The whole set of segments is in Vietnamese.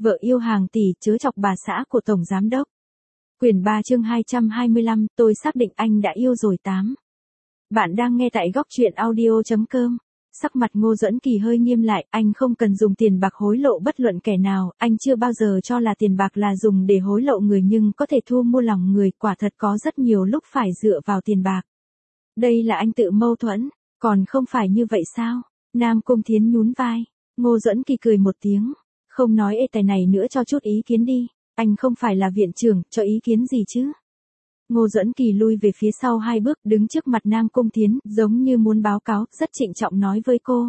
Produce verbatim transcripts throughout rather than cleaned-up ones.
Vợ yêu hàng tỷ chớ chọc bà xã của Tổng Giám Đốc. Quyển ba chương hai trăm hai mươi lăm, tôi xác định anh đã yêu rồi tám. Bạn đang nghe tại góc truyện audio chấm com. Sắc mặt Ngô Duẫn Kỳ hơi nghiêm lại, anh không cần dùng tiền bạc hối lộ bất luận kẻ nào, anh chưa bao giờ cho là tiền bạc là dùng để hối lộ người nhưng có thể thu mua lòng người, quả thật có rất nhiều lúc phải dựa vào tiền bạc. Đây là anh tự mâu thuẫn, còn không phải như vậy sao? Nam Cung Thiến nhún vai. Ngô Duẫn Kỳ cười một tiếng, không nói ê tài này nữa, cho chút ý kiến đi, anh không phải là viện trưởng, cho ý kiến gì chứ? Ngô Duẫn Kỳ lui về phía sau hai bước, đứng trước mặt Nam Cung Thiến, giống như muốn báo cáo, rất trịnh trọng nói với cô.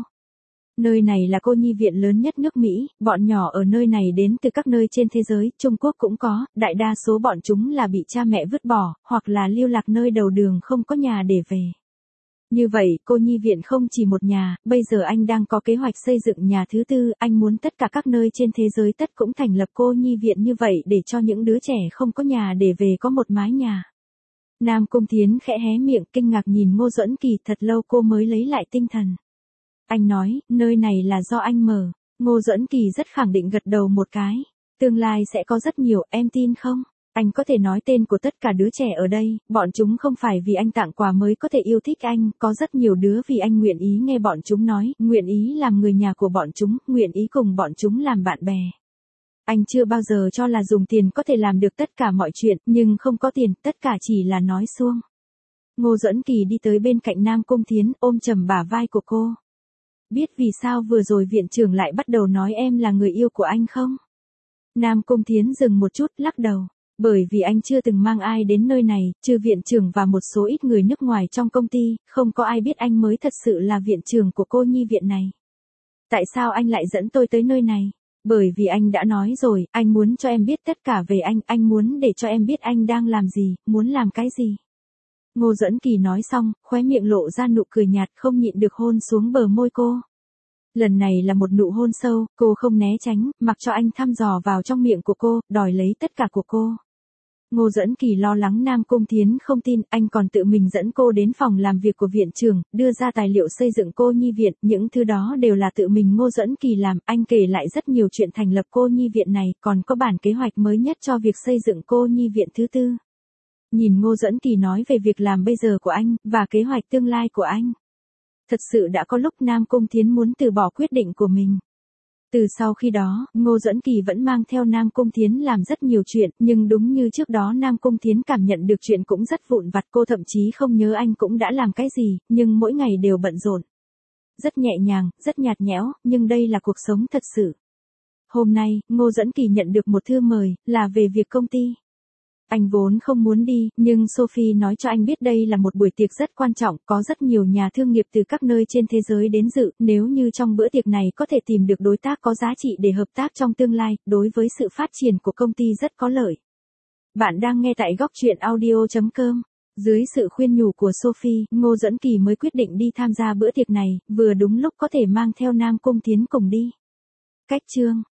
Nơi này là cô nhi viện lớn nhất nước Mỹ, bọn nhỏ ở nơi này đến từ các nơi trên thế giới, Trung Quốc cũng có, đại đa số bọn chúng là bị cha mẹ vứt bỏ, hoặc là lưu lạc nơi đầu đường không có nhà để về. Như vậy, cô nhi viện không chỉ một nhà, bây giờ anh đang có kế hoạch xây dựng nhà thứ tư, anh muốn tất cả các nơi trên thế giới tất cũng thành lập cô nhi viện như vậy để cho những đứa trẻ không có nhà để về có một mái nhà. Nam Cung Thiến khẽ hé miệng kinh ngạc nhìn Ngô Duẫn Kỳ, thật lâu cô mới lấy lại tinh thần. Anh nói, nơi này là do anh mở. Ngô Duẫn Kỳ rất khẳng định gật đầu một cái. Tương lai sẽ có rất nhiều, em tin không? Anh có thể nói tên của tất cả đứa trẻ ở đây, bọn chúng không phải vì anh tặng quà mới có thể yêu thích anh, có rất nhiều đứa vì anh nguyện ý nghe bọn chúng nói, nguyện ý làm người nhà của bọn chúng, nguyện ý cùng bọn chúng làm bạn bè. Anh chưa bao giờ cho là dùng tiền có thể làm được tất cả mọi chuyện, nhưng không có tiền, tất cả chỉ là nói suông. Ngô Duẫn Kỳ đi tới bên cạnh Nam Cung Thiến, ôm chầm bả vai của cô. Biết vì sao vừa rồi viện trưởng lại bắt đầu nói em là người yêu của anh không? Nam Cung Thiến dừng một chút, lắc đầu. Bởi vì anh chưa từng mang ai đến nơi này, trừ viện trưởng và một số ít người nước ngoài trong công ty, không có ai biết anh mới thật sự là viện trưởng của cô nhi viện này. Tại sao anh lại dẫn tôi tới nơi này? Bởi vì anh đã nói rồi, anh muốn cho em biết tất cả về anh, anh muốn để cho em biết anh đang làm gì, muốn làm cái gì. Ngô Duẫn Kỳ nói xong, khóe miệng lộ ra nụ cười nhạt, không nhịn được hôn xuống bờ môi cô. Lần này là một nụ hôn sâu, cô không né tránh, mặc cho anh thăm dò vào trong miệng của cô, đòi lấy tất cả của cô. Ngô Duẫn Kỳ lo lắng Nam Cung Thiến không tin, anh còn tự mình dẫn cô đến phòng làm việc của viện trưởng, đưa ra tài liệu xây dựng cô nhi viện, những thứ đó đều là tự mình Ngô Duẫn Kỳ làm, anh kể lại rất nhiều chuyện thành lập cô nhi viện này, còn có bản kế hoạch mới nhất cho việc xây dựng cô nhi viện thứ tư. Nhìn Ngô Duẫn Kỳ nói về việc làm bây giờ của anh, và kế hoạch tương lai của anh. Thật sự đã có lúc Nam Cung Thiến muốn từ bỏ quyết định của mình. Từ sau khi đó, Ngô Duẫn Kỳ vẫn mang theo Nam Cung Thiến làm rất nhiều chuyện, nhưng đúng như trước đó Nam Cung Thiến cảm nhận được chuyện cũng rất vụn vặt, cô thậm chí không nhớ anh cũng đã làm cái gì, nhưng mỗi ngày đều bận rộn. Rất nhẹ nhàng, rất nhạt nhẽo, nhưng đây là cuộc sống thật sự. Hôm nay, Ngô Duẫn Kỳ nhận được một thư mời, là về việc công ty. Anh vốn không muốn đi, nhưng Sophie nói cho anh biết đây là một buổi tiệc rất quan trọng, có rất nhiều nhà thương nghiệp từ các nơi trên thế giới đến dự, nếu như trong bữa tiệc này có thể tìm được đối tác có giá trị để hợp tác trong tương lai, đối với sự phát triển của công ty rất có lợi. Bạn đang nghe tại góc truyện audio chấm com. Dưới sự khuyên nhủ của Sophie, Ngô Duẫn Kỳ mới quyết định đi tham gia bữa tiệc này, vừa đúng lúc có thể mang theo Nam Cung Thiến cùng đi. Cách chương